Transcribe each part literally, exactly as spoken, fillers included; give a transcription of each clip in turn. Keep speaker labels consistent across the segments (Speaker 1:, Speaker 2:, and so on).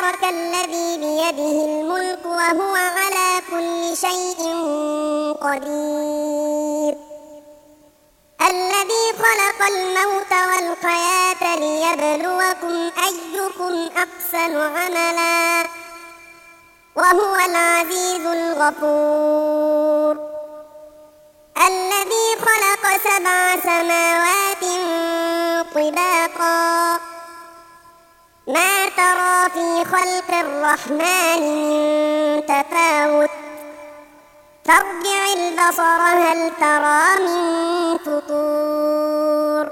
Speaker 1: تبارك الذي بيده الملك وهو على كل شيء قدير الذي خلق الموت والحياة ليبلوكم أيكم أحسن عملا وهو العزيز الغفور الذي خلق سبع سماوات طباقا ما ترى في خلق الرحمن من تفاوت فارجع البصر هل ترى من فطور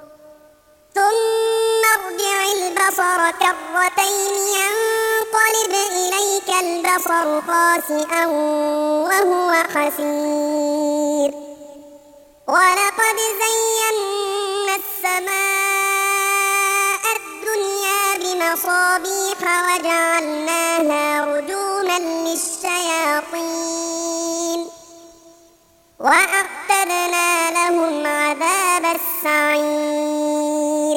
Speaker 1: ثم ارجع البصر كرتين ينقلب إليك البصر خاسئا وهو حسير ولقد زينا السماء الدنيا بمصابيح وجعلناها رجوما للشياطين وأعتدنا لهم عذاب السعير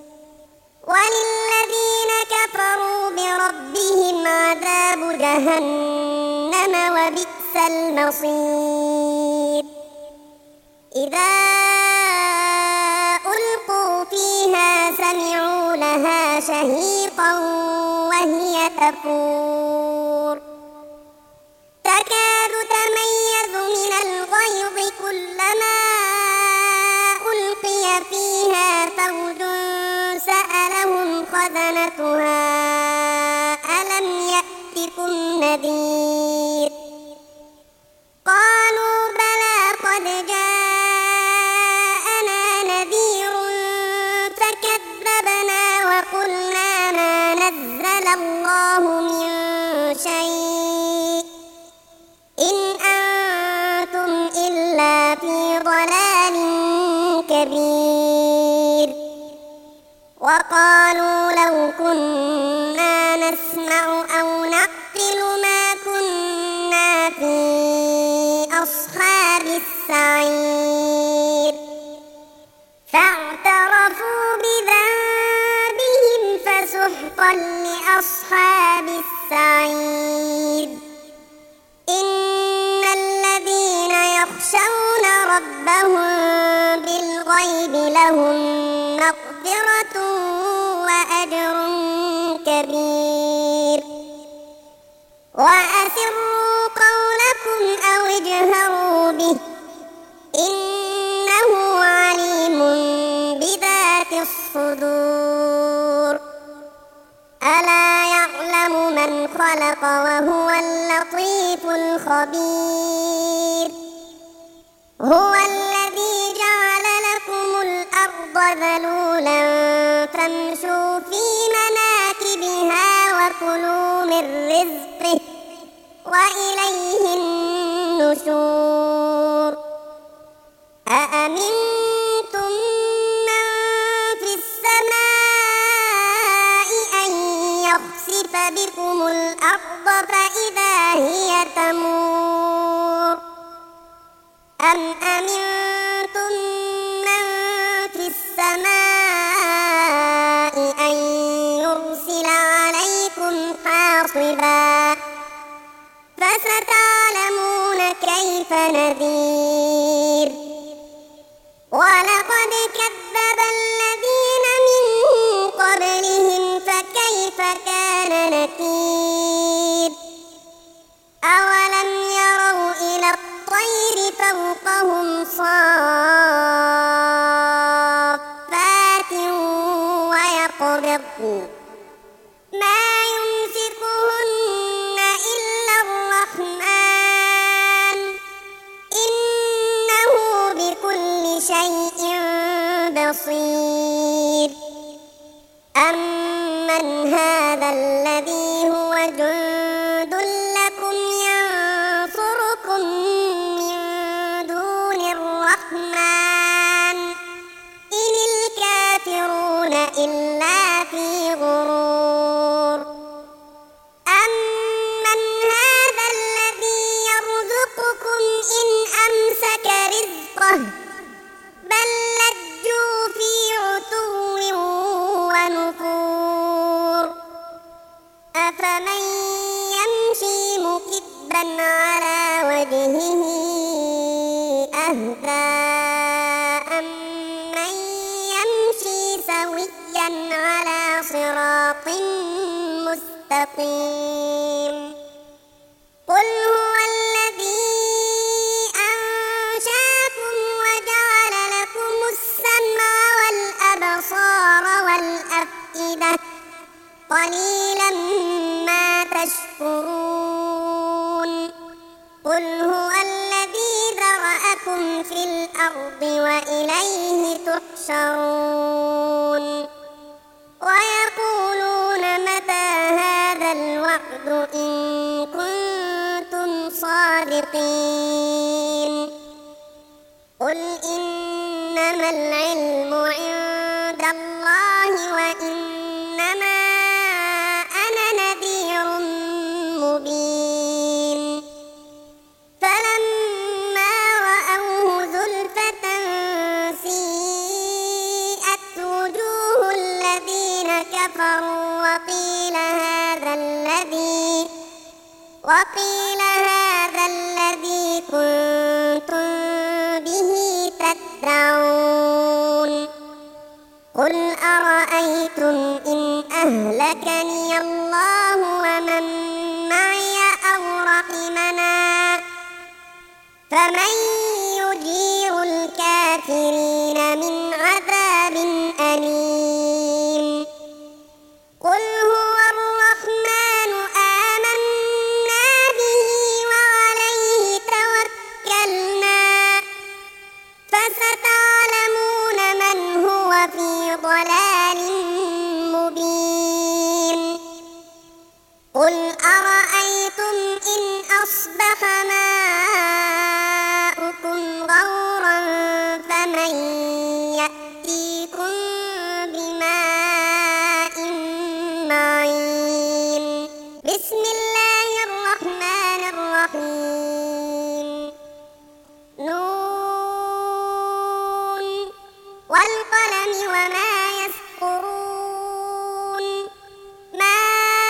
Speaker 1: وللذين كفروا بربهم عذاب جهنم وبئس المصير إذا ألقوا فيها سمعوا لها شهيقا وهي تفور تكاد تميز من الغيظ كلما ألقي فيها فوج سألهم خزنتها ألم يأتكم نذير قالوا بلى قد جاءنا نذير فكذبنا وقلنا ما نزل الله من شيء إن أنتم إلا في ضلال كبير وقالوا لو كنا نسمع أو نعقل ما كنا في أصحاب السعير فاعترفوا بذنبهم فسحقا لأصحاب السعير إن الذين يخشون ربهم بالغيب لهم مغفرة وأجر كبير وأسروا قولكم أو اجهروا به إنه عليم بذات الصدور ألا يعلم من خلق وهو اللطيف الخبير هو الذي جعل لكم الأرض ذلولا فامشوا في مناكبها وكلوا من رزقه وإليه النشور أأمنتم من في السماء أن يخسف بكم الأرض فإذا هي تمور أم أمنتم من في السماء أن يرسل عليكم حاصبا فستعلمون كيف نذير ولقد كذب الذين من قبلهم فكيف كان نكير أولم يروا إلى الطير فوقهم صافات ويقبضن ما يمسكهن إلا الرحمن إنه بكل شيء بصير أمن هذا الذي هو جند لكم ينصركم من دون الرحمن إن الكافرون إلا في غرور أمن هذا الذي يرزقكم إن أمسك رزقه بل لجوا في عتو ونفور كسفا على وجهه أهدى أمن يمشي سويا على صراط مستقيم قل هو الذي أنشأكم وجعل لكم السمع والأبصار والأفئدة قليلا ما تشكرون قل هو الذي ذرأكم في الأرض وإليه تحشرون ويقولون متى هذا الوعد إن كنتم صادقين قل إنما العلم عند الله وإنما أنا نذير مبين فلما رأوه زلفة سيئت وجوه الذين كفروا وقيل هذا الذي وقيل هذا الذي كنتم به تدعون قل أرأيتم إن أهلكني الله ومن معي أو رحمنا فمن يجير الكافرين من عذاب أليم قل هو الرحمن آمنا به وعليه توكلنا فستعلمون من هو في ضلال مبين قل أرأيتم إن أصبح ماؤكم غورا فمن يأتيكم بماء معين بسم الله الرحمن الرحيم نون والقلم وما يسطرون ما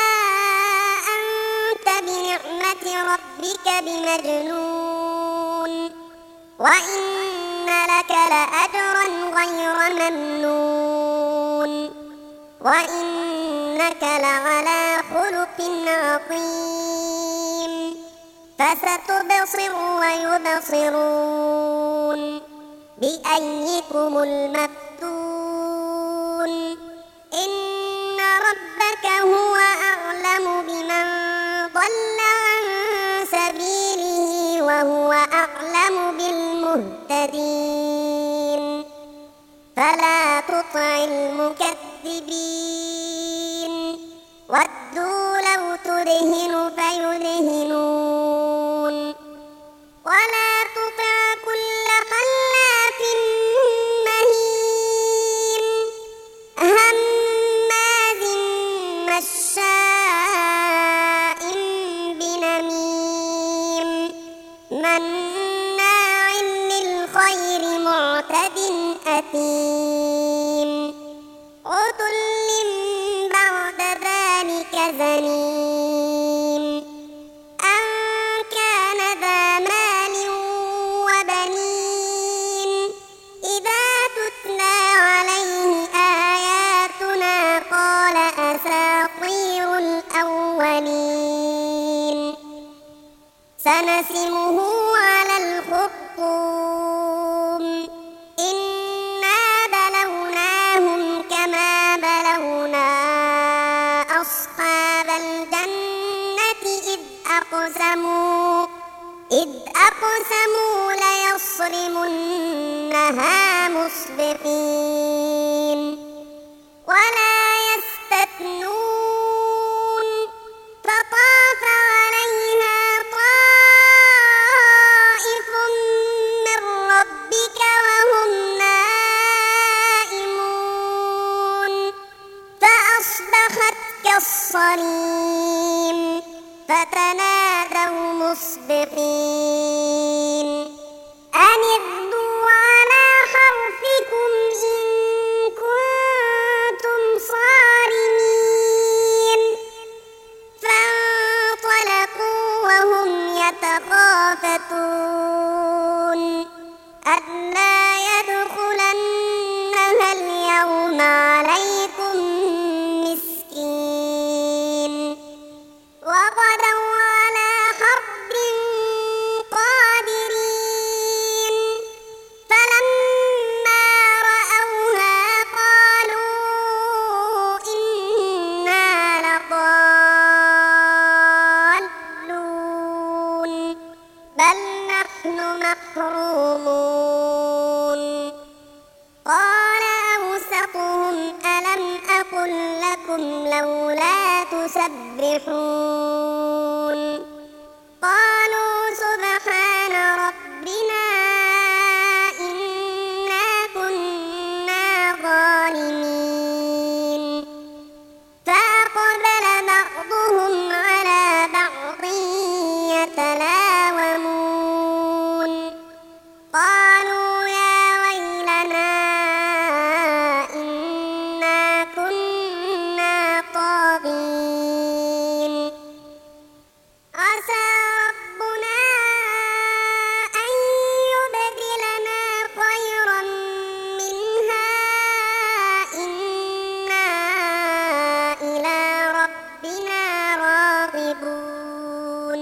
Speaker 1: أنت بنعمة ربك بمجنون وإن لك لأجرا غير ممنون وإنك لعلى خلق عظيم فستبصر ويبصرون بأيكم المفتون إن ربك هو أعلم بمن ضل عن سبيله وهو أعلم بالمهتدين فلا تطع المكذبين ودوا لو تدهن فيدهنون ولا تطع كل خلاف مهين هماز مشاء بنميم مناع للخير معتد أثيم عتل بعد ذلك زنيم أن كان ذا مال وبنين إذا تتلى عليه آياتنا قال أساطير الأولين سنسمه على الخرطوم إنا بلوناهم كما بلونا أصحاب الجنة إذ أقسموا إذ أقسموا ليصرمنها مصبحين ولا يستثنون فطاف عليها طائف من ربك وهم نائمون فأصبحت كالصريم فتنادوا مصبحين أن اغدوا على حرثكم إن كنتم صارمين فانطلقوا وهم تسبحون قالوا سبحان ربنا إنا كنا ظالمين فأقبل بعضهم على بعض يتلاومون قالوا يا ويلنا إنا كنا طاغين عسى ربنا أن يبدلنا خيرا منها إنا إلى ربنا راغبون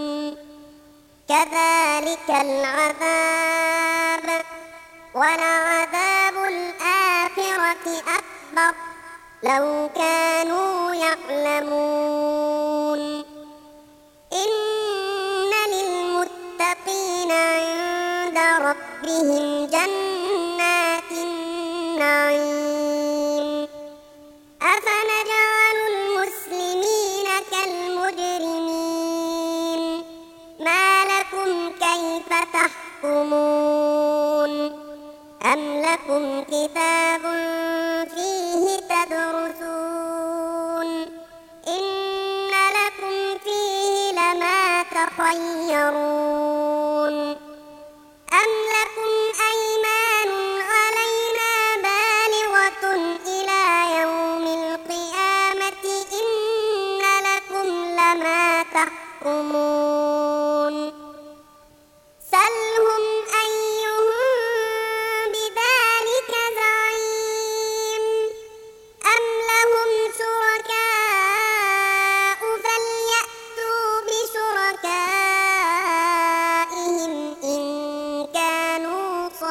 Speaker 1: كذلك العذاب ولعذاب الآخرة أكبر لو كانوا يعلمون إن للمتقين عند ربهم جنات النعيم أفنجعل المسلمين كالمجرمين ما لكم كيف تحكمون أم لكم كتاب فيه تدرسون إن لكم فيه لما تخيرون أم لكم أيمان علينا بالغة إلى يوم القيامة إن لكم لما تحكمون سلهم أيهم بذلك زعيم أم لهم شركاء فليأتوا بشركائهم إن كانوا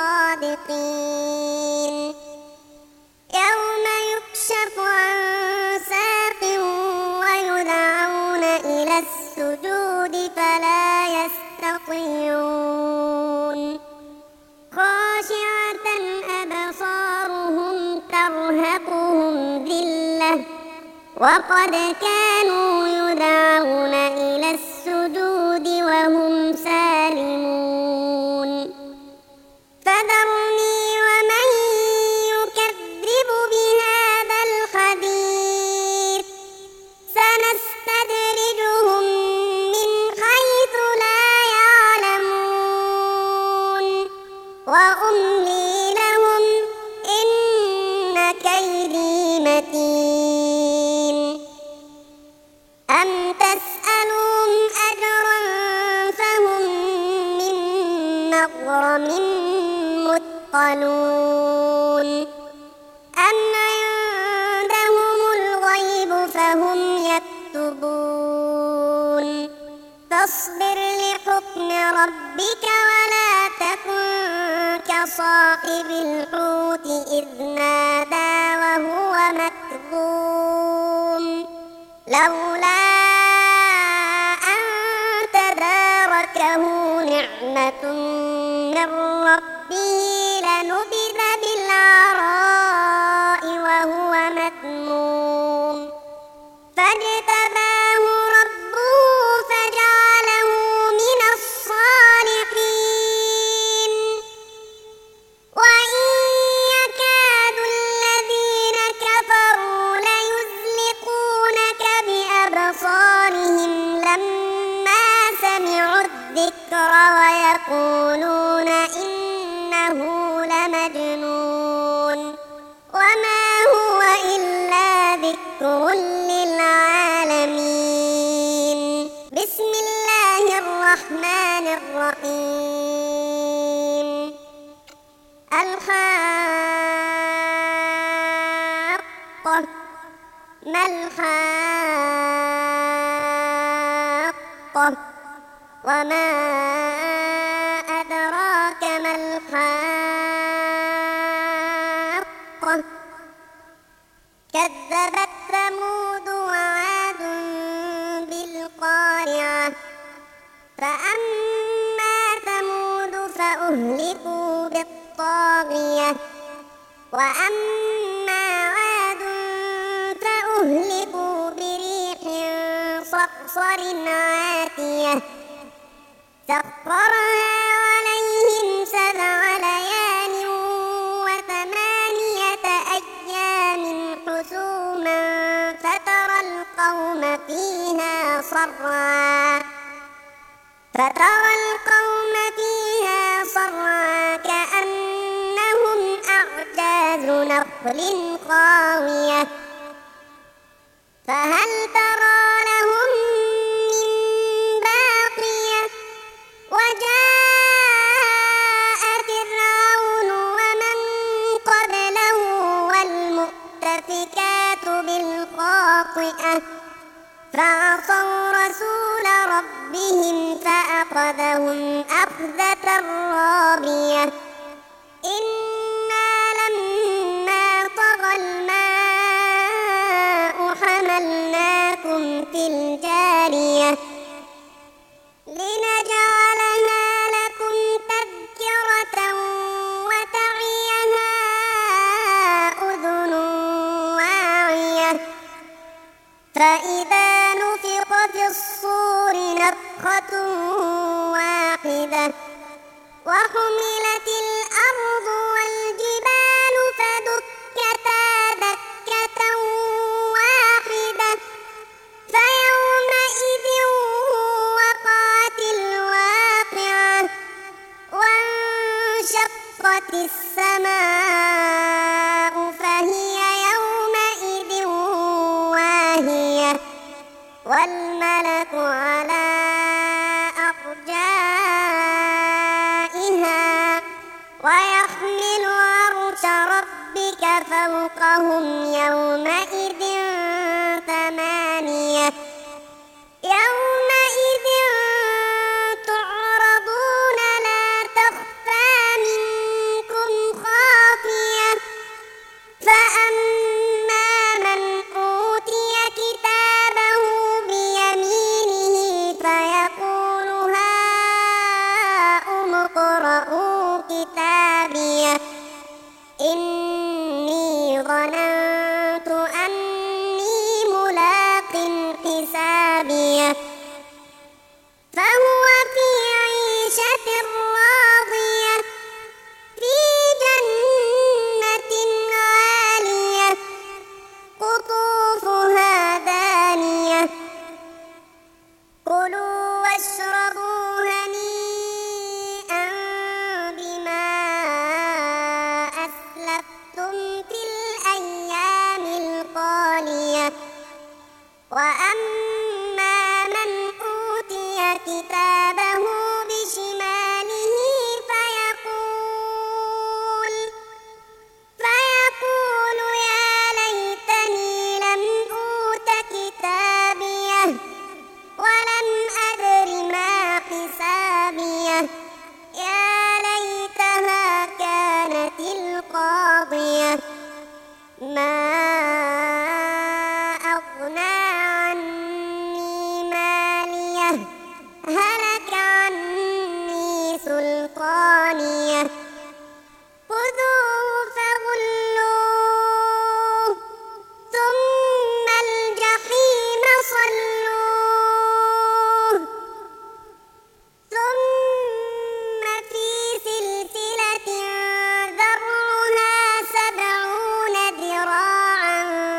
Speaker 1: صادقين يوم يكشف عن ساق ويدعون إلى السجود فلا يستطيعون خاشعة أبصارهم ترهقهم ذلة وقد كانوا يدعون إلى السجود وهم سالمون فذرني ومن يكذب بهذا الحديث سنستدرجهم من حيث لا يعلمون وأملي لهم إن كيدي متين أم تسألهم أجرا فهم من مغرم مثقلون أم عندهم الغيب فهم يكتبون فاصبر لحكم ربك ولا تكن كصاحب الحوت إذ نادى وهو مكظوم لولا أن تداركه نعمة من ربه لنبذ بالعراء وهو مذموم فاجتباه ربه فجعله من الصالحين وإن يكاد الذين كفروا ليزلقونك بأبصارهم لما سمعوا الذكر ويقولون إنه لمجنون وما هو إلا ذكر للعالمين بسم الله الرحمن الرحيم الحاقة ما الحاقة وما أدراك ما الحاقة كذبت ثمود وعاد بالقارعة فأما ثمود فأهلكوا بالطاغية وأما عاد فأهلكوا بريح صرصر عاتية سخرها عليهم سبع ليال وثمانية أيام حسوما فترى القوم فيها صرعا فترى القوم فيها صرعا كأنهم أعجاز نخل خاوية فهل ترى لهم من باقية وجاء فرعون ومن قبله والمؤتفكات بالخاطئة فعصوا رسول ربهم فأخذهم أخذة رابية إنا لما طغى الماء حملناكم في الجارية لنجعلها لكم تذكرة وتعيها أذن واعية فإذا نفخ في الصور نفخة واحدة وحملت الأرض والجبال فدكتا دكة واحدة فيومئذ وقعت الواقعة وانشقت السماء فهي يومئذ واهية والملك على أرجائها ويحمل عرش ربك فوقهم يومئذ ثمانية يومئذ تعرضون لا تخفى منكم خافية فأما من أوتي كتابه بيمينه فيقول هاؤم اقرءوا كتابيه إني ظننت أني ملاق حسابيه فهو في عيشة راضية في جنة عالية قطوفها دانية كلوا واشربوا هنيئا بما أسلفتم في الأيام الخالية وأما من أوتي كتابه بشماله فيقول فيقول يا ليتني لم أوت كتابيه ولم أدر ما حسابيه يا ليتها كانت القاضية ما أغنى عني ماليه هلك عني سلطانيه خذوه فغلوه ثم الجحيم صلوه ثم في سلسلة ذرعها سبعون ذراعا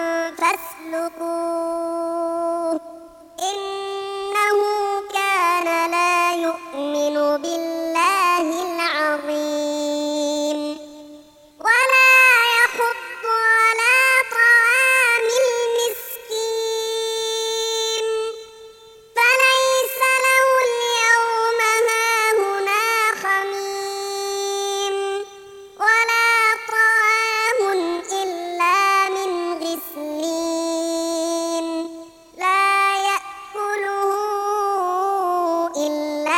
Speaker 1: فاسلكوه إنه كان لا يؤمن بالله العظيم ولا يحض على طعام المسكين فليس له اليوم هاهنا حميم ولا طعام إلا من غسلين لا يأكله إلا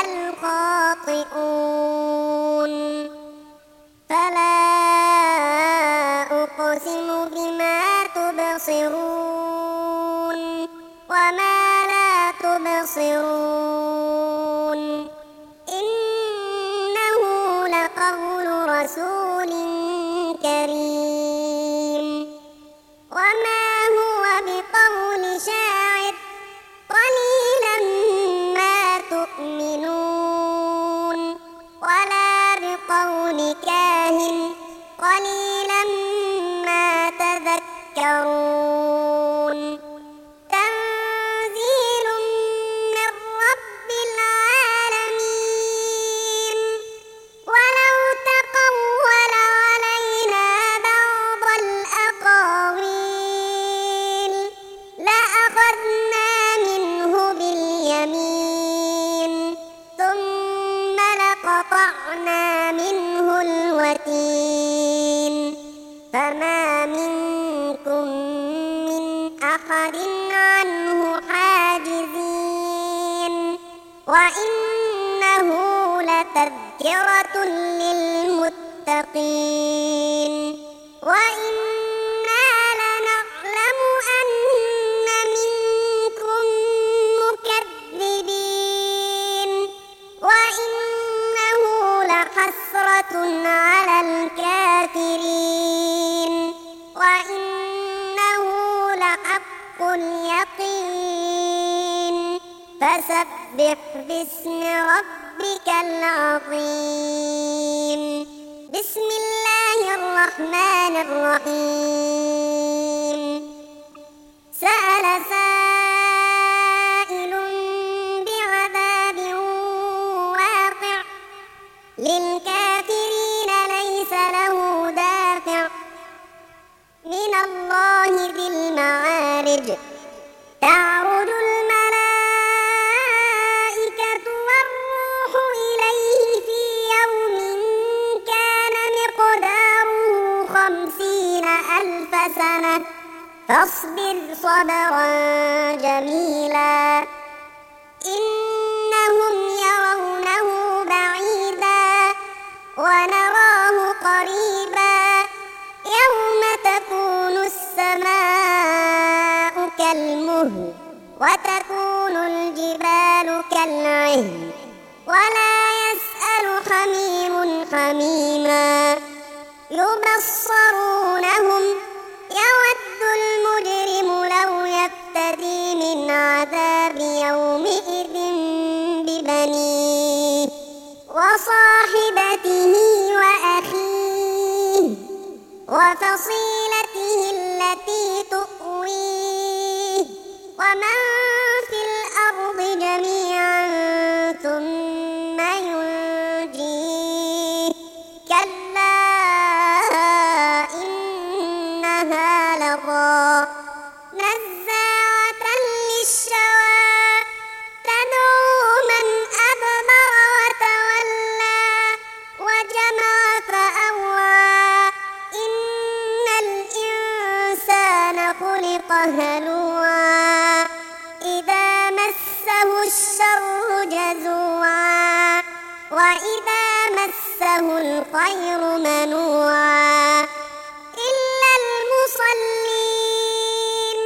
Speaker 1: الخاطئون فلا أقسم بما تبصرون وما لا تبصرون إنه لقول رسول كريم وما هو بقول شاعر قليلا وإنه لتذكرة للمتقين وإنا لنعلم أن منكم مكذبين وإنه لحسرة على الكافرين وإنه لحق اليقين فسبح باسم ربك العظيم بسم الله الرحمن الرحيم سأل سائل بعذاب واقع للكافرين ليس له دافع من الله ذي المعارج تعرج الملائكة والروح إليه في يوم كان مقداره خمسين ألف سنة فاصبر صبرا جميلا إنهم يرونه بعيدا ونراه قريبا يوم تكون السماء كالمهل وتكون الجبال كالعهن ولا يسأل حميم حميما يبصرونهم يود المجرم لو يفتدي من عذاب يومئذ ببنيه وصاحبته وأخيه وفصيلته التي تؤويه ومن في الأرض جميعا ثم ينجيه كلا إنها لظى نزاعة للشوى تدعو من أدبر وتولى وجمع فأوعى إن الإنسان خلق هلوعا إذا مسه الشر جزوعا وإذا مسه الخير منوعا إلا المصلين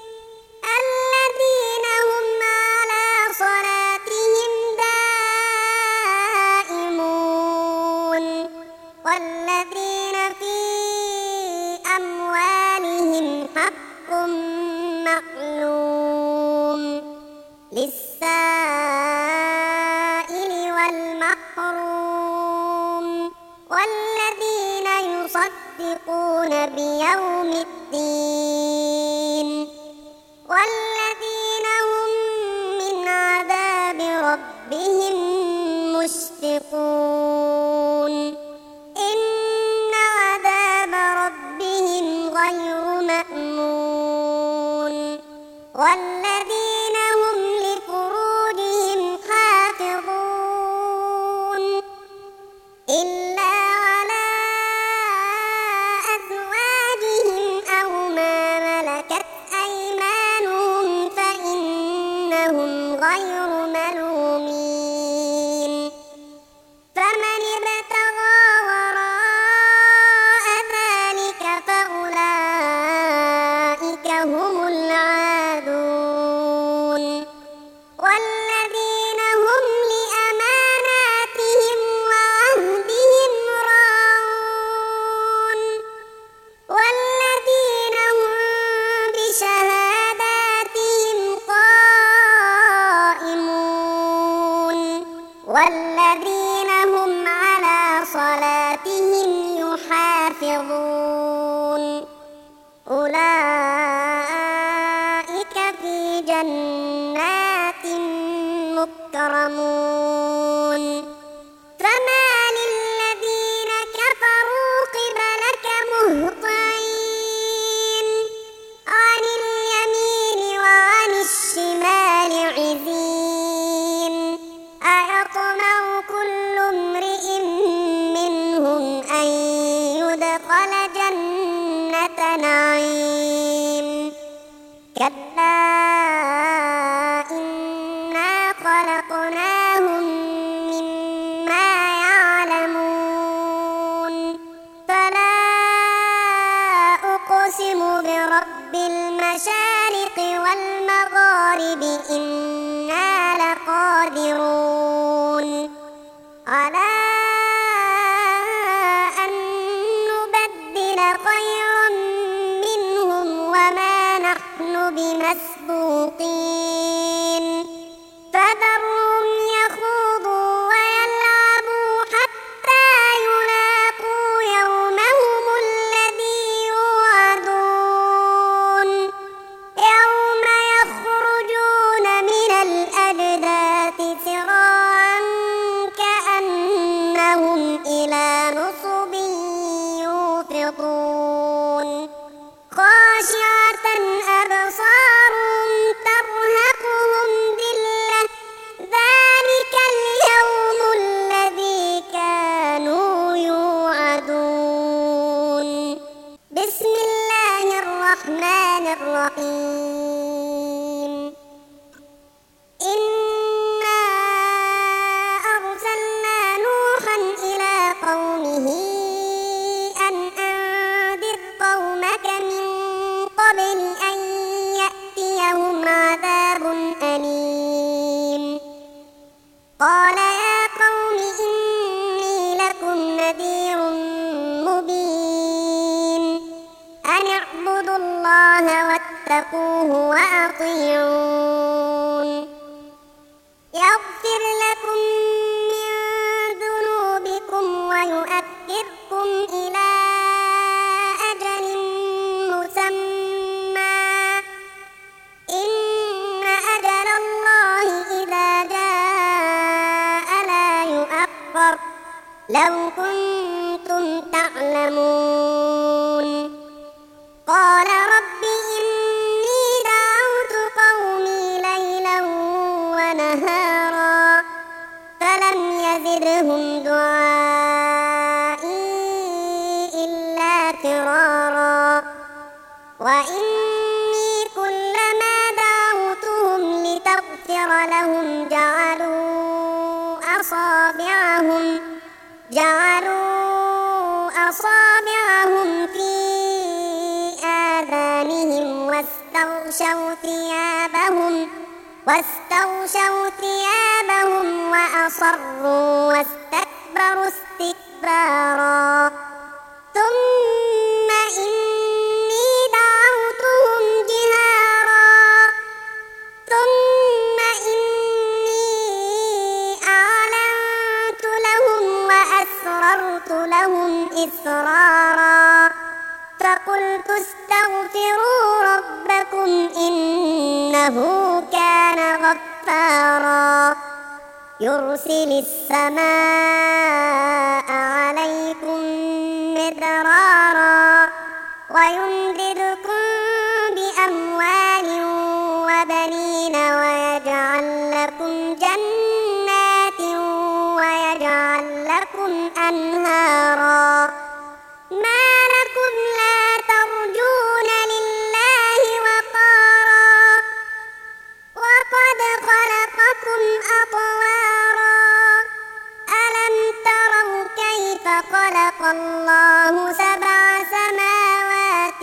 Speaker 1: الذين هم على صلاتهم دائمون والذين في أموالهم حق معلوم للسائل والمحروم والذين يصدقون بيوم الدين والذين هم من عذاب ربهم مشفقون إن عذاب ربهم غير مأمون والذين هم لفروجهم حافظون إلا على أزواجهم أو ما ملكت أيمانهم فإنهم غير ملومين فمن ابتغى وراء ذلك فأولئك هم العادون والذين هم لأماناتهم وعهدهم راعون والذين هم بشهاداتهم قائمون والذين هم على صلاتهم يحافظون أولئك في جنات مكرمون فما للذين كفروا قبلك مهطعين عن اليمين وعن الشمال عزين أيطمع كل امرئ منهم أن يدخل جنة نعيم كلا إنا خلقناهم على أن نبدل خيرا منهم وما نحن بمسبوقين فذرهم يخوضوا ويلعبوا حتى يلاقوا يومهم الذي يوعدون يوم يخرجون من الأجداث سراعا كأنهم إلى نصب يوفضون خاشعة أبصارهم ترهقهم ذلة ذلك اليوم الذي كانوا يوعدون. بسم الله الرحمن الرحيم. إنا أرسلنا نوحا إلى قومه أن أنذر قومك من قبل أن يأتيهم عذاب أليم قال يا قوم إني لكم نذير مبين أن اعبدوا الله واتقوه وأطيعون يغفر لكم من ذنوبكم ويؤخركم إلى أجل مسمى إن أجل الله إذا جاء لا يؤخر لو كنتم تعلمون قال رب إني دعوت قومي ليلا ونهارا فلم يزدهم دعائي إلا فرارا وإني كلما دعوتهم لتغفر لهم جعلوا أصابعهم جعلوا أصابعهم في آذانهم واستغشوا ثيابهم واستغشوا ثيابهم وأصروا واستكبروا استكبارا ثم إني دعوتهم جهارا ثم إني أعلنت لهم وأسررت لهم إسرارا فقلت استغفروا ربكم إنه كان غفارا يرسل السماء عليكم مدرارا ويمددكم بأموال وبنين ويجعل لكم جنات ويجعل لكم أنهارا ما لكم لا ترجون لله وقارا وقد خلقكم أطوارا ألم تروا كيف خلق الله سبع سماوات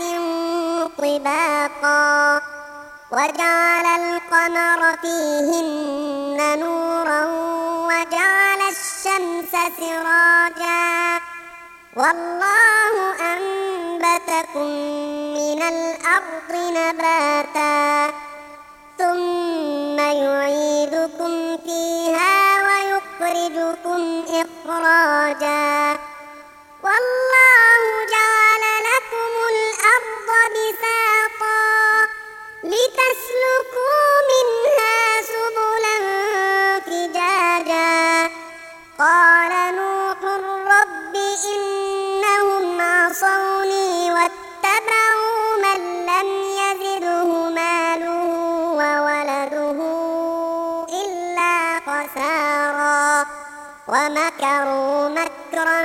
Speaker 1: طباقا وجعل القمر فيهن نورا وجعل الشمس سراجا والله أنبتكم من الأرض نباتا ثم يعيدكم فيها ويخرجكم إخراجا والله جعل لكم الأرض بساطا لتسلكوا منها سبلا فجاجا قال نوح رب إنهم عصوني واتبعوا من لم يزده ماله وولده إلا خسارا ومكروا مكرا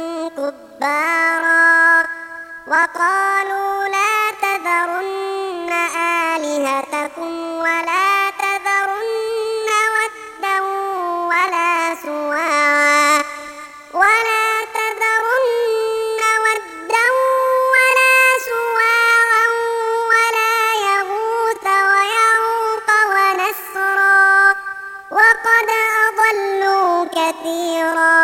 Speaker 1: كبارا وقالوا لا تذرن آلهتكم ولا تذرن ودا ولا سواعا ولا تذرن ودا ولا سواعا ولا يغوث ويعوق ونسرا وقد أضلوا كثيرا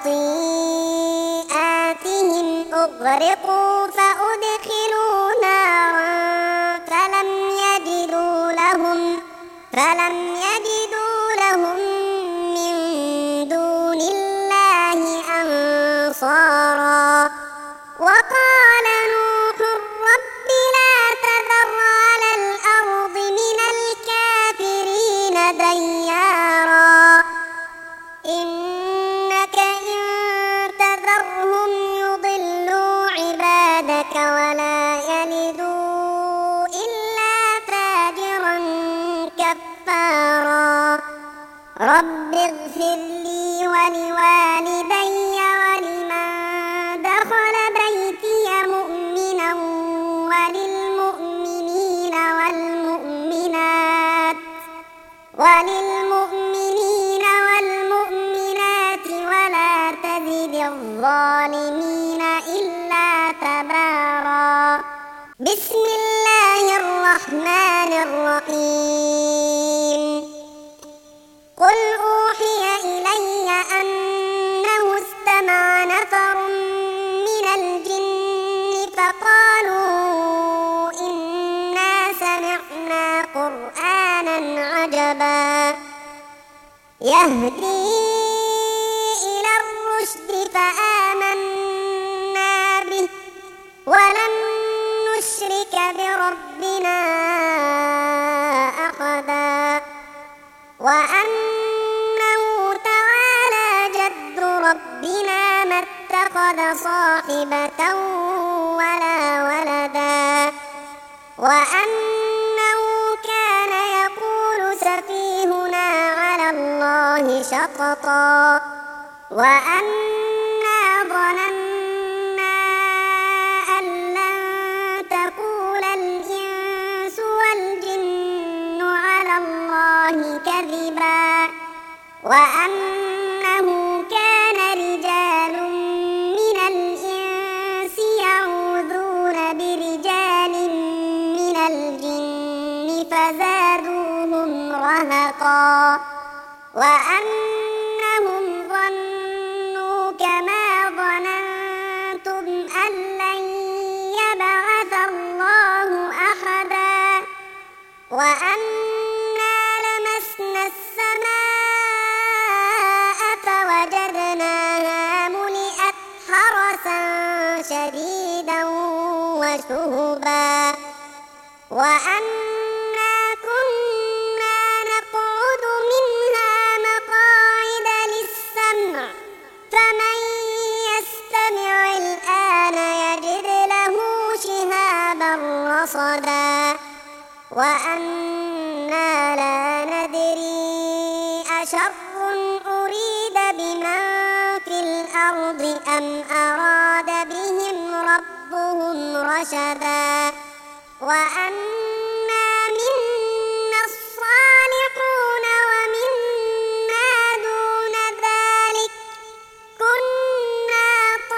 Speaker 1: خطيئاتهم أغرقوا فأدخلوا نارا فلم يجدوا لهم فلم يجدوا لهم من دون الله أنصارا. وقال نوح رب لا تذر على الأرض من الكافرين ديارا إنك إن تذرهم يضلوا عبادك ولا يلدوا إلا فاجرا كفارا. رب اغفر لي ولوالدي ولمن دخل بيتي مؤمنا وللمؤمنين والمؤمنات وللمؤمنين والمؤمنات ولا تزد الظالمين إلا تبارا. بسم الله الرحمن الرحيم. قل أوحي إلي أنه استمع نفر من الجن فقالوا إنا سمعنا قرآنا عجبا يهدي إلى الرشد فآمنا به ولن نشرك بربنا أحدا وأنه تعالى جد ربنا ما اتخذ صاحبة ولا ولدا وأنه كان يقول سفيهنا على الله شططا وأنا ظننا أن لن تقول الإنس والجن على الله كذبا وأنه كان رجال من الإنس يعوذون برجال من الجن فزادوهم رهقا وأنهم ظنوا كما ظننتم أن لن يبعث الله أحدا وأنا لمسنا السماء فوجدناها ملئت حرسا شديدا وشهبا وأنا كنا نقعد منها مقاعد للسمع فمن يستمع الآن يجد له شهابا رصدا وأنا لا ندري أشر أريد بمن في الأرض أم أراد بهم ربهم رشدا وأنا منا الصالحون ومنا دون ذلك كنا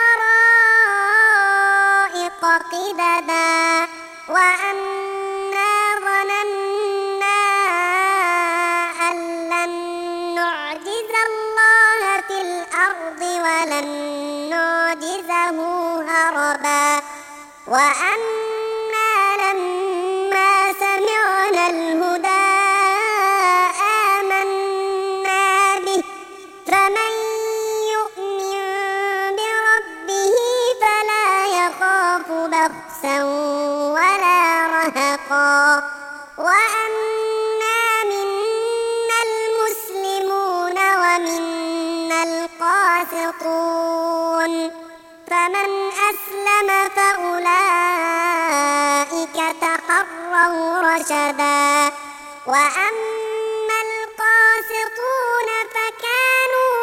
Speaker 1: طرائق قددا وأنا ظننا أن لن نعجز الله في الأرض ولن نعجزه هربا وأنا لما سمعنا الهدى آمنا به فمن يؤمن بربه فلا يخاف بخسا ولا رهقا وأنا منا المسلمون ومنا القاسطون فمن أسلم فأولئك تحروا رشدا وأما القاسطون فكانوا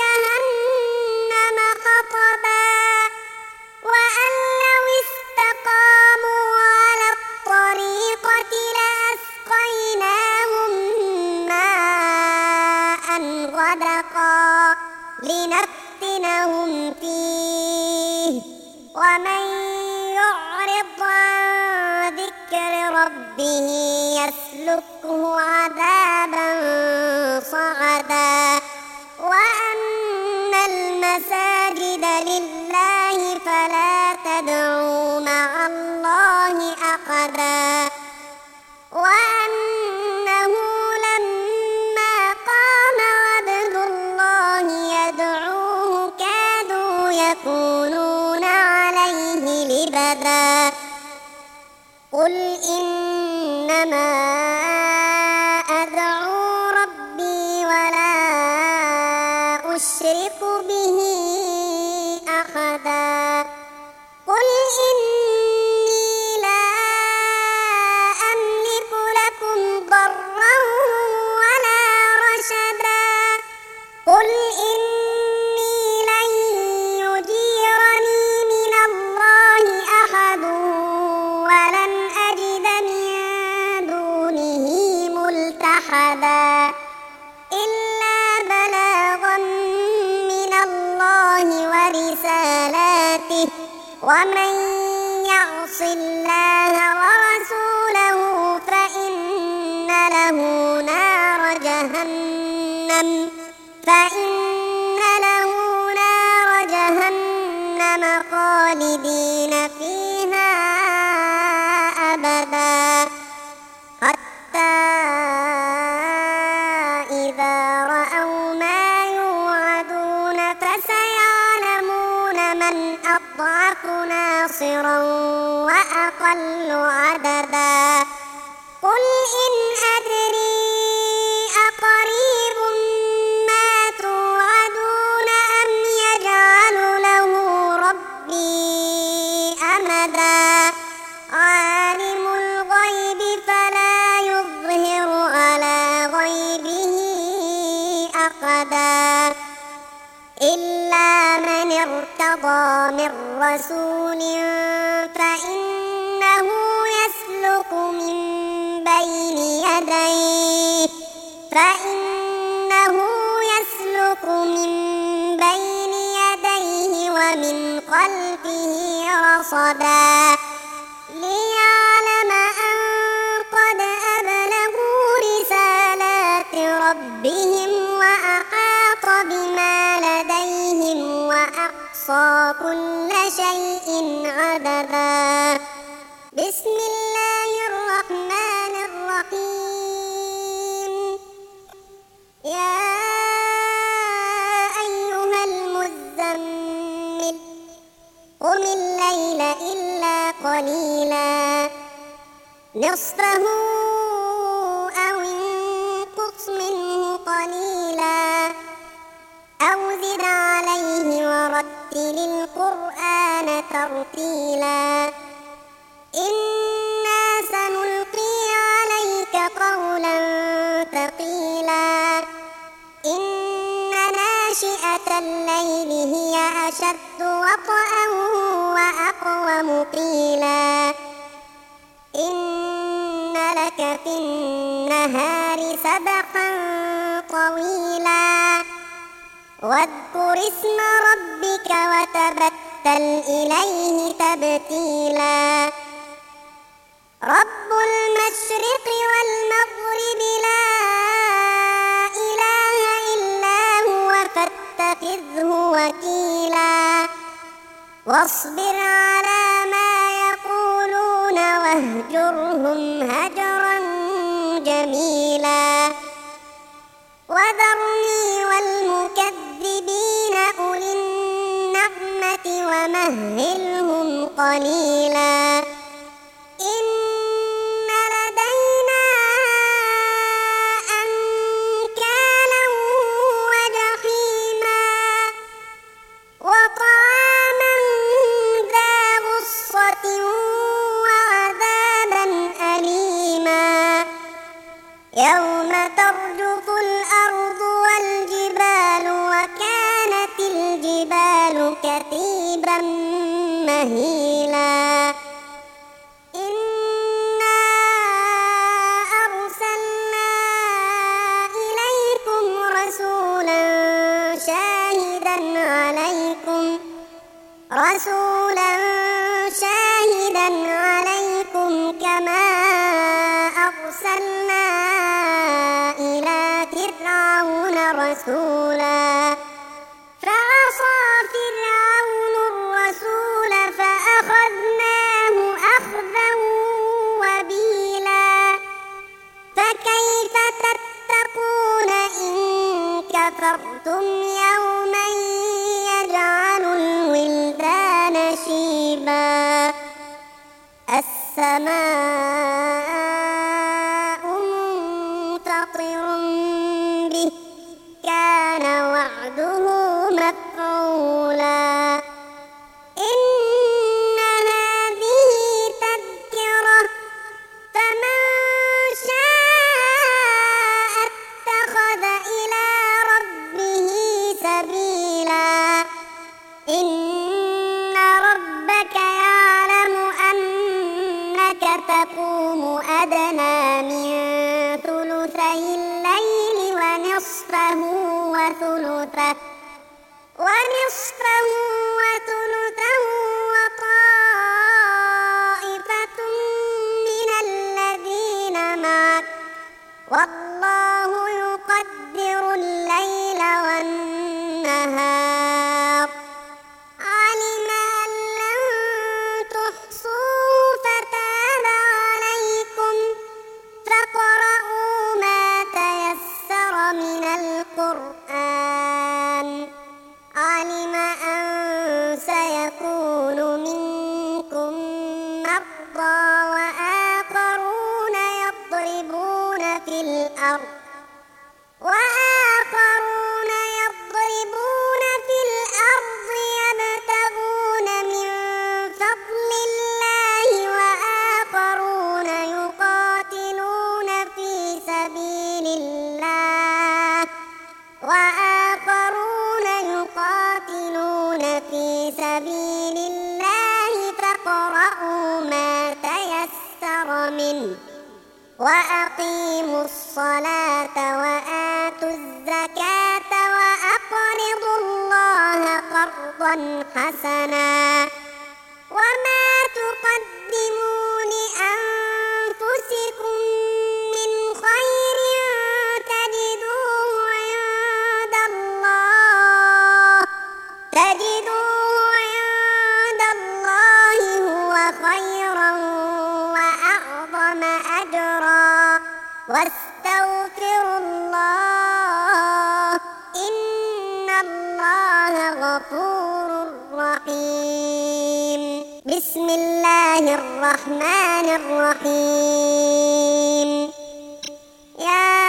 Speaker 1: لجهنم حطبا وأن لو استقاموا على الطريقة لأسقيناهم ماء غدقا لنفتنهم فيه ومن يعرض عن ذكر ربه يسلكه عذابا صعدا وأن المساجد تدعوا مع الله أحدا وأنه لما قام عبد الله يدعوه كادوا يكونون عليه لبدا قل إنما أدعو ربي ولا أشرك به أحدا قل إني لا أملك لكم ضرا ولا رشدا قل إني لن يجيرني من الله أحد ولن أجد من دونه ملتحدا إلا بلاغا من الله ورسالاته ومن يعص الله ورسوله فإن له نار جهنم فإن له نار جهنم خالدين فيها أبدا حتى إذا رأوا ما يوعدون فسيعلمون من أضعف ناصرا وأقل عددا قل إن أدري أقريب ما توعدون أم يجعل له ربي أمدا عالم الغيب فلا يظهر على غيبه أحدا إلا من ارتضى من رسول فإنه يسلك من بين يديه فإنه يسلك من بين يديه ومن خلفه رصدا ليعلم أن قد أبلغوا رسالات ربهم وأحاط بما لديهم وأحصى كل شيء عددا بسم الله الرحمن الرحيم يا أيها المزمل قم الليل إلا قليلا نصفه أو انقص منه قليلا أو زد عليه ورتل القرآن ترتيلا إنا سنلقي عليك قولا ثقيلا إن ناشئة الليل هي أشد وطئا وأقوم قيلا إن لك في النهار سبحا طويلا واذكر اسم ربك وتبتل إليه تبتيلا رب المشرق والمغرب لا إله إلا هو فاتخذه وكيلا واصبر على ما يقولون واهجرهم هجرا جميلا وذرني والمكذبين أولي النعمة ومهلهم قليلا إن لدينا أنكالا وجحيما وطعاما ذا غصة وعذابا أليما يوم ترجف الأرض والجبال وكانت الجبال كثيبا مهيلا إنا أرسلنا إليكم رسولا شاهدا عليكم رسولا شاهدا عليكم كما أرسلنا إلى فرعون رسولا فعصى فرعون الرسول فأخذ السماء منفطر به كان وعده مفعولا إن هذه تذكرة فمن شاء اتخذ إلى ربه سبيلا إن ربك يعلم أنك تقوم أدنى من ثلثي الليل ونصفه وثلثه ونصفه وثلثه وطائفة من الذين معك والله يقدر الليل والنهار علم أن لن تحصوه فتاب عليكم فاقرؤوا ما تيسر من القرآن علم أن سيكون منكم مرضى وآخرون يضربون في الأرض وآخرون يضربون في الأرض يبتغون من فضل الله وآخرون يقاتلون في سبيل الله وآخرون يقاتلون في سبيل الله فاقرؤوا ما تيسر منه وأقيموا الصلاة وآتوا الزكاة وأقرضوا الله قرضا حسنا وما تقدموا لأنفسكم من خير تجدوه عند الله تجدوه عند الله هو خيرا وأعظم أجرا واستغفروا الله إن الله غفور رحيم بسم الله الرحمن الرحيم يا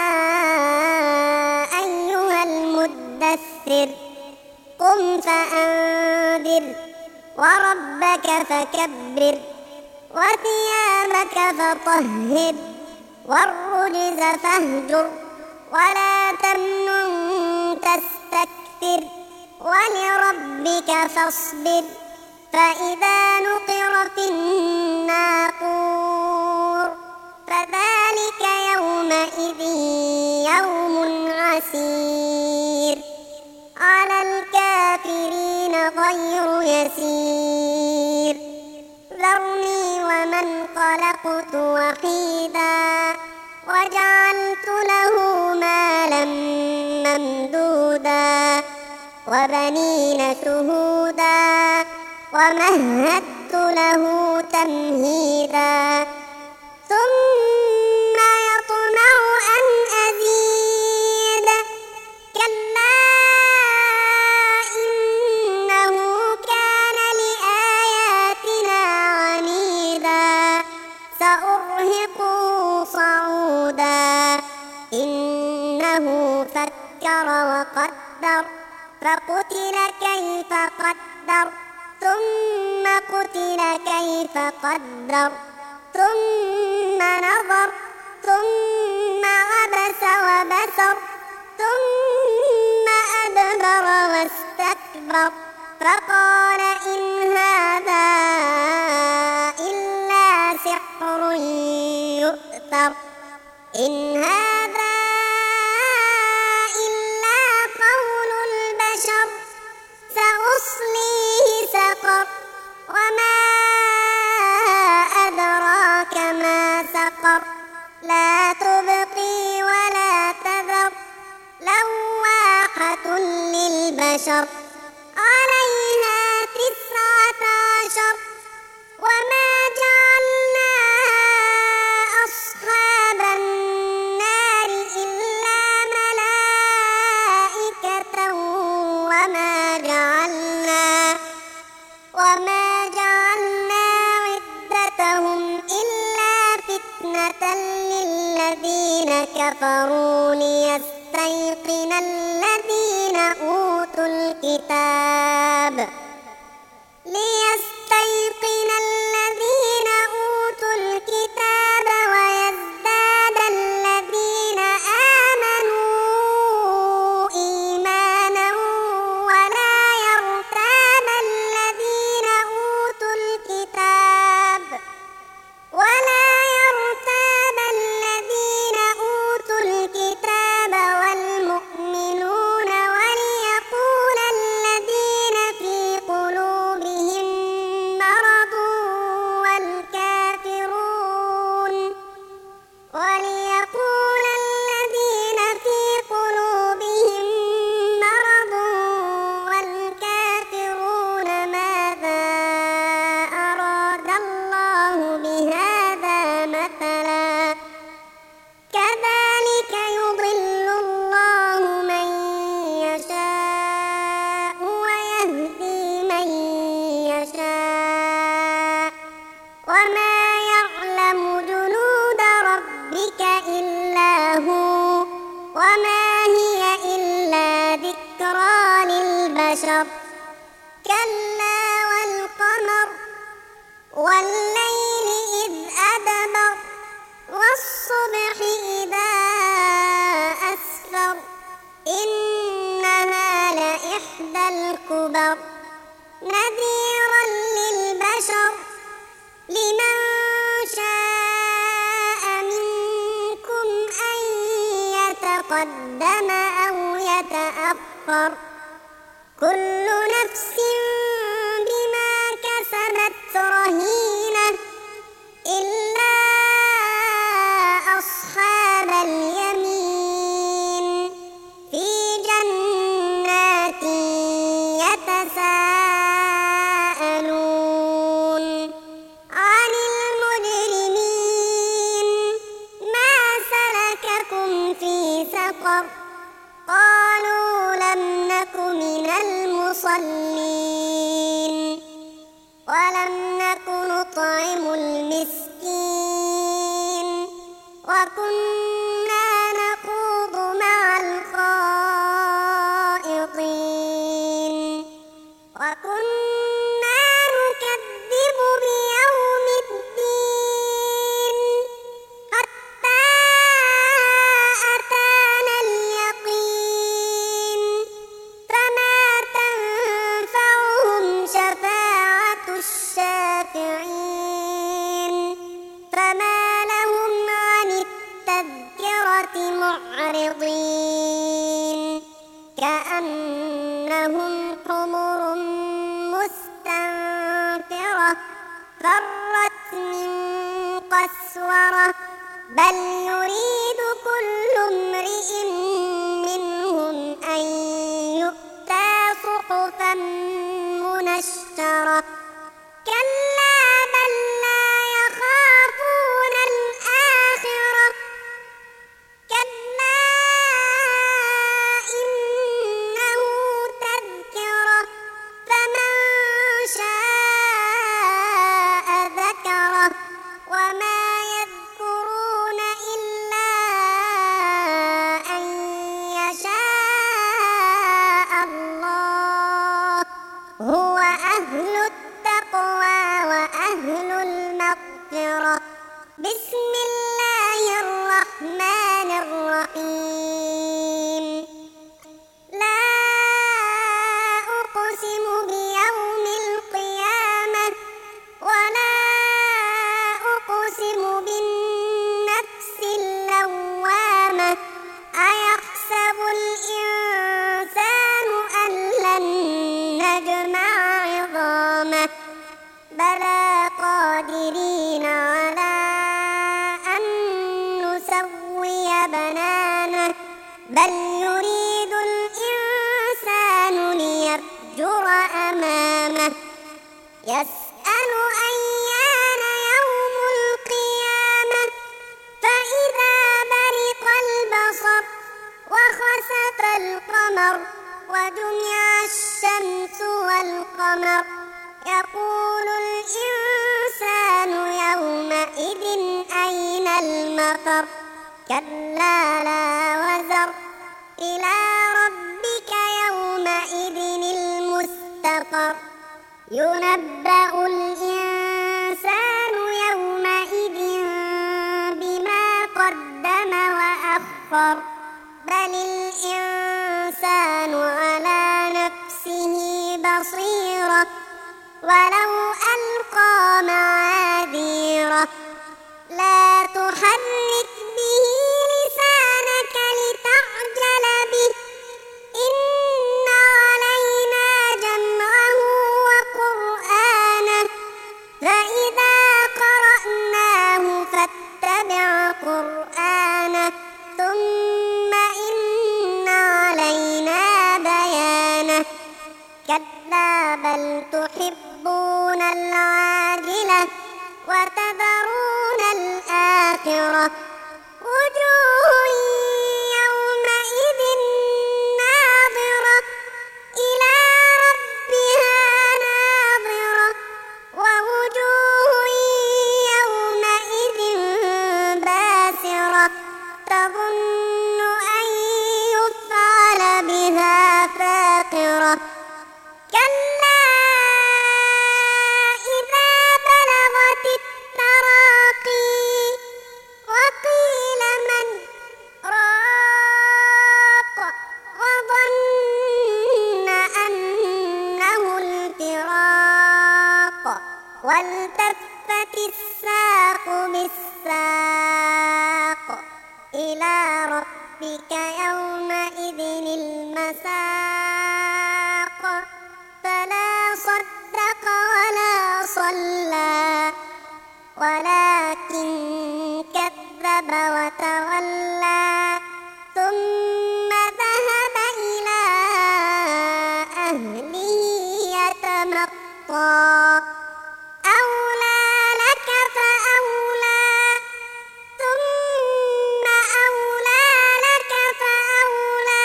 Speaker 1: أيها المدثر قم فأنذر وربك فكبر وثيابك فطهر والرجز فاهجر ولا تمنن تستكثر ولربك فاصبر فإذا نقر في الناقور فذلك يومئذ يوم عسير على الكافرين غير يسير ذرني ومن خلقت وحيدا وجعلت له مالا ممدودا وبنين شهودا ومهدت له تمهيدا ثم يطمع أن أزيد كلا إنه كان لآياتنا عنيدا سأرهقه صعودا إنه فكر وقدر فقتل كيف قدر ثم قتل كيف قدر ثم نظر ثم عبس وبسر ثم أدبر واستكبر فقال إن هذا إلا سحر يؤثر إن هذا إلا قول البشر سأصليه سقر وما أدراك ما سقر لا تبقي ولا تذر لواحة للبشر عليها تسعة عشر وما جعلنا أصحاب النار إلا ملائكة وما جعلنا وما جعلنا عدتهم كفروا ليستيقن الذين أوتوا الكتاب ليستيقن الذين أوتوا الكتاب ويزداد الذين آمنوا إيمانا ولا يرتاب الذين أوتوا الكتاب ولا يرتاب الذين أوتوا الكتاب والمؤمنون وليقول الذين في قلوبهم مرض والكافرون وليقول الذين في قلوبهم مرض والكافرون ماذا أراد الله بهذا مثلا كذلك يضل الله من يشاء ويهدي من يشاء وما يعلم جنود ربك إلا هو وما هي إلا ذكرى للبشر كلا والقمر والليل إذ أدبر والصبح إذا أسفر إنها لإحدى الكبر نذيرا للبشر لمن شاء منكم أن يتقدم أو يتأخر كل نفس بما كسبت رهينة إلا أصحاب اليمين في جنات يتساءلون عن المجرمين ما سلككم في سقر قالوا لم نك من المصلين ولم نك نطعم المسكين وكنا نخوض مع الخائضين وكنا نكذب بيوم الدين حتى أتانا اليقين فما تنفعهم شفاعة الشافعين فما لهم عن التذكرة معرضين كأنهم حمر مستنفرة فرت من قسورة بل يريد كل امرئ منهم أن يؤتى صحفا منشرة كلا بل لا يخافون الآخرة كلا إنه تذكرة فمن شاء ذكره وما يذكرون إلا أن يشاء الله هو أهل التقوى وأهل المغفرة بسم الله الرحمن الرحيم لا أقسم بيوم القيامة ولا أقسم بالنفس اللوامة أيحسب الإنسان أن لن نجمع عظامه بلى قادرين على أن نسوي بنانه بل يريد الإنسان ليفجر أمامه يسأل أيان يوم القيامة فإذا برق البصر وخسف القمر وجمع الشمس والقمر يقول الإنسان يومئذ أين المفر كلا لا وزر إلى ربك يومئذ المستقر ينبأ الإنسان يومئذ بما قدم وأخر بل الإنسان على نفسه بصيرة ولو ألقى معاذيره لا تحرك به لسانك لتعجل به إن علينا جمعه وقرآنه فإذا قرأناه فاتبع قرآنه ثم إن علينا بيانه كلا بل تحبون العاجلة وتذرون الآخرة وجوه يومئذ ناظرة إلى ربها ناظرة ووجوه يومئذ باسرة تظن أن يفعل بها فاقرة كلا إذا بلغت التراقي وقيل من راق وظن أنه الفراق والتفت الساق بالساق إلى ربك يومئذ المساق فلا صدق ولا صلى ولكن كذب وتولى ثم ذهب إلى أهله يتمطى أولى لك فأولى ثم أولى لك فأولى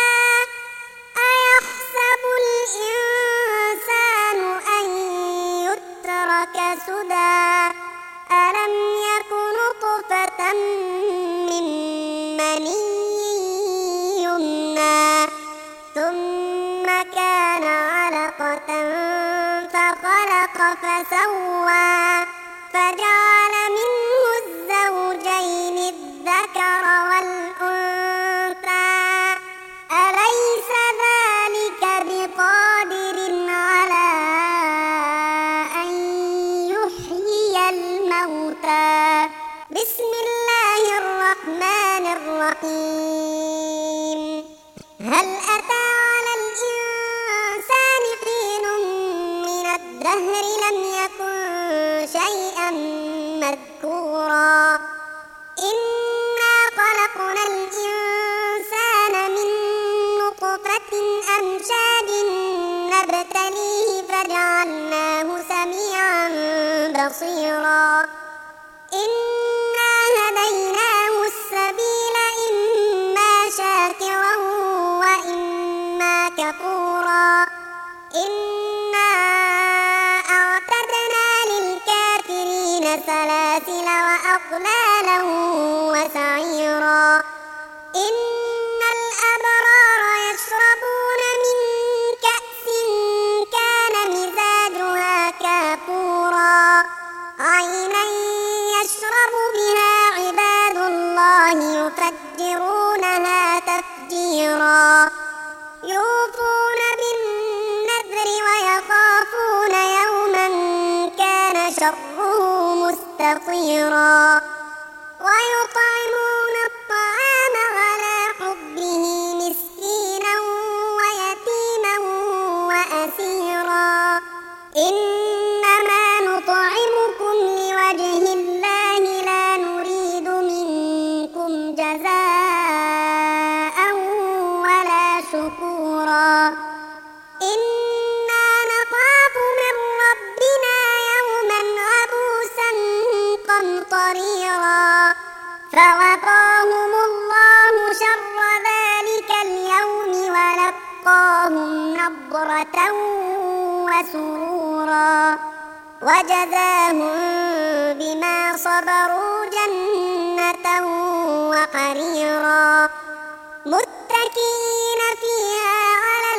Speaker 1: أيحسب الإنسان أن يترك سدى ألم يك نطفة من مني يمنى ثم كان علقة فخلق فسوى فجعل منه الزوجين الذكر والأنثى أليس ذلك بقادر على أن يحيي الموتى بسم الله الرحمن الرحيم هل أتى على الإنسان حين من الدهر لم يكن شيئا مذكورا إنا خلقنا الإنسان من نطفة أمشاج نبتليه فجعلناه سميعا بصيرا إنا هديناه السبيل إما شاكرا وإما كفورا إنا أعتدنا للكافرين سلاسل وأغلالا وسعيرا إن الأبرار يشربون من كأس كان مزاجها كافورا عينا يشرب بها عباد الله يفجرونها تفجيرا يوفون بالنذر ويخافون يوما كان شره مستطيرا ويطعمون الطعام على حبه مسكينا ويتيما وأسيرا إنما نطعمكم لوجه الله لا نريد منكم جزاء ولا شكورا إنا نخاف من ربنا يوما عبوسا قمطريرا فوقاهم الله شر ذلك اليوم ولقاهم نضرة وسرورا وجزاهم بما صبروا جنة وحريرا متكئين فيها على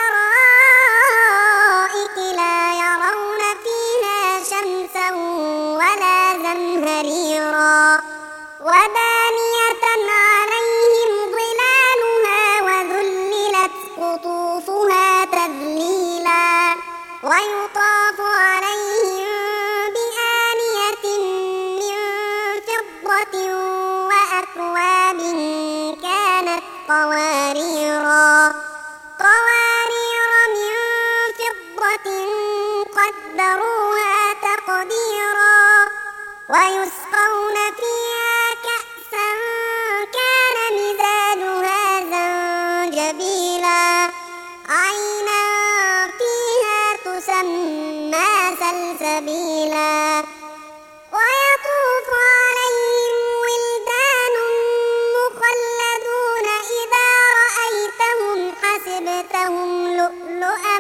Speaker 1: الأرائك لا يرون فيها شمسا ولا زمهريرا ودانية عليهم ظلالها وذللت قطوفها تذليلا ويطاف عليهم بآنية من فضة وأكواب كانت قواريرا قوارير من فضة قدروها تقديرا ويسقون فيها كأسا كان مزاجها زنجبيلا عينا فيها تسمى سلسبيلا ويطوف عليهم ولدان مخلدون إذا رأيتهم حسبتهم لؤلؤا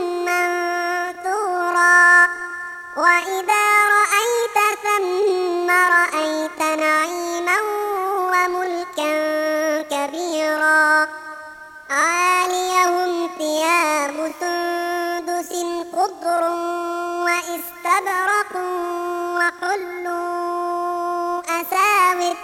Speaker 1: منثورا وإذا رأيت ثم رأيت نعيما وملكا كبيرا عاليهم ثياب سندس خضر واستبرق وحلوا أساور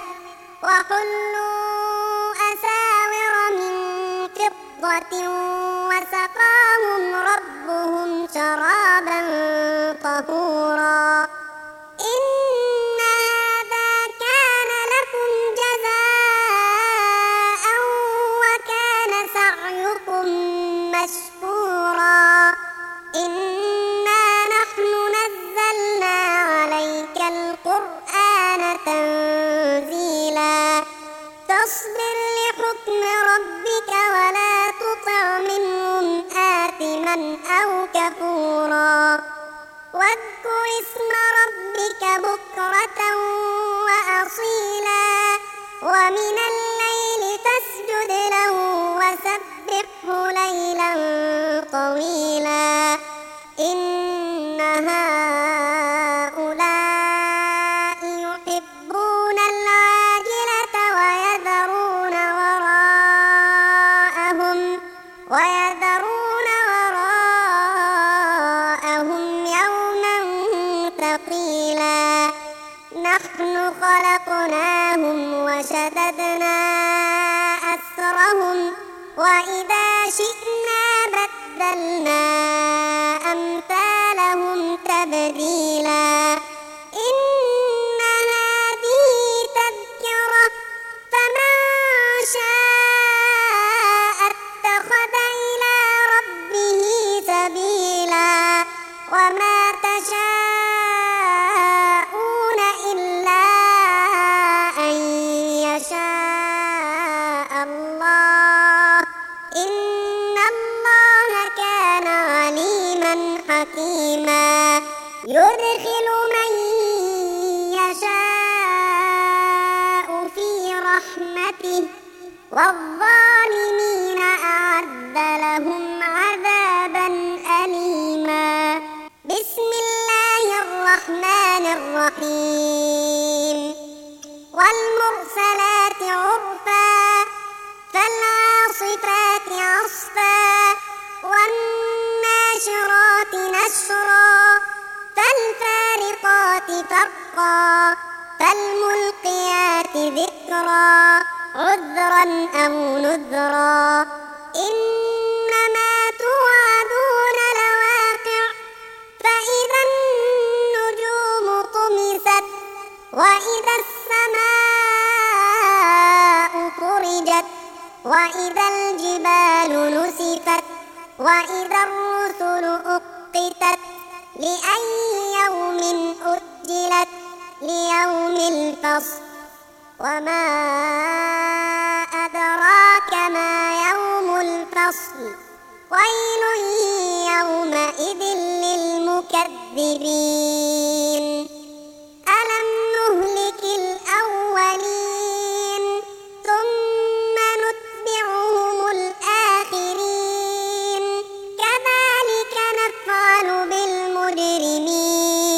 Speaker 1: وحلوا أساور من فضة وسقاهم ربهم شرابا طهورا إن هذا كان لكم جزاء وكان سعيكم مشكورا إنا نحن نزلنا عليك القرآن تنزيلا فاصبر لحكم ربك ولا تطع منهم آثما أو كفورا واذكر اسم ربك بكرة وأصيلا ومن الليل فاسجد له وسبحه ليلا طويلا إن هؤلاء يحبون العاجلة ويذرون وراءهم ويذرون وراءهم يوما ثقيلا نحن خلقناهم وشددنا أسرهم وإذا شئنا بدلنا أمثالهم تبديلا إن هذه تذكرة فمن شاء اتخذ إلى ربه سبيلا وما تشاءون إلا أن يشاء الله إن الله كان عليما حكيما يدخل من يشاء في رحمته والظالمين أعد لهم عذابا أليما بسم الله الرحمن الرحيم والمرسلات عرفا فالعاصفات عصفا والناشرات نشرا فالفارقات فرقا فالملقيات ذكرا عذرا أو نذرا إنما توعدون لواقع فإذا النجوم طمست وإذا السماء فرجت وإذا الجبال نسفت وإذا الرسل أقتت لأي يوم أجلت ليوم الفصل وما أدراك ما يوم الفصل ويل يومئذ للمكذبين ألم نهلك الأولين ثم نتبعهم الآخرين كذلك نفعل بالمجرمين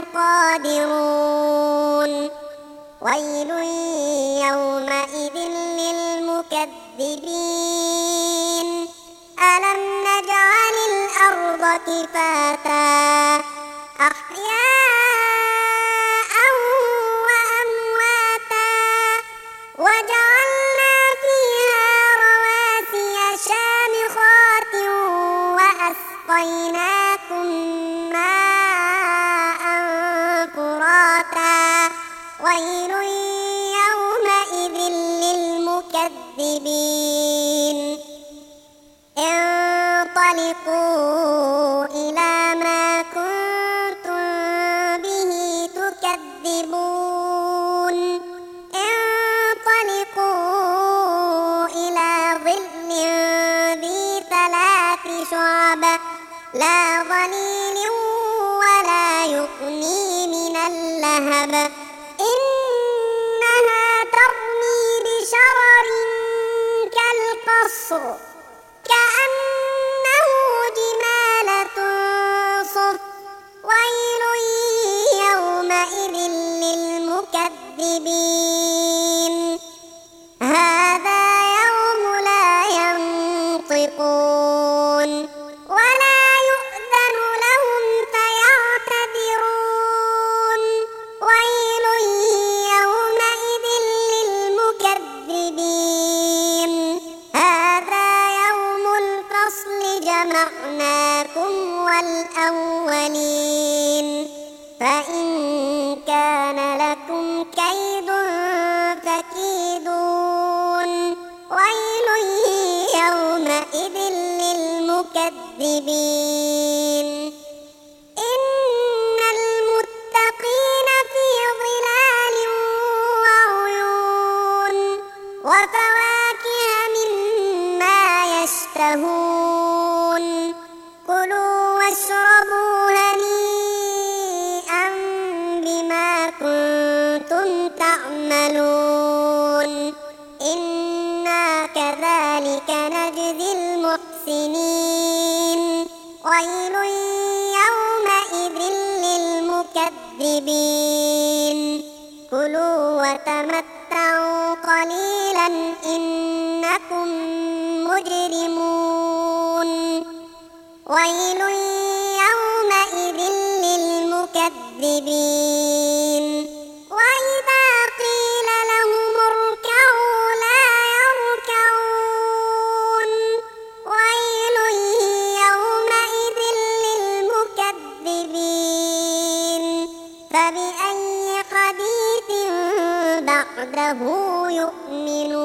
Speaker 1: قادرون ويل يومئذ للمكذبين ألم نجعل الأرض كفاتا أحياء وأمواتا وجعلنا فيها رواسي شامخات وأسقيناكم ماء فراتا ويل يومئذ للمكذبين انطلقوا إلى ما كنتم به تكذبون انطلقوا إلى ظل ذي ثلاث شعب لا ظليل ولا يغني من اللهب إنها ترمي بشرر كالقصر كأنه جمالة صفر ويل يومئذ للمكذبين هذا يوم لا ينطقون ولا يؤذن لهم فيعتذرون ويل يومئذ للمكذبين هذا يوم الفصل جمعناكم والأولين فإن كان لكم كيد فكيدون ويل يومئذ للمكذبين إن المتقين في ظلال وعيون وفواكه مما يشتهون كلوا واشربوا هنيئا بما كنتم تعملون إنا كذلك نجزي المحسنين ويل يومئذ للمكذبين كلوا وتمتعوا قليلا إنكم مجرمون ويل يومئذ للمكذبين وإذا قيل لهم اركعوا لا يركعون ويل يومئذ للمكذبين فبأي حديث بعده يؤمنون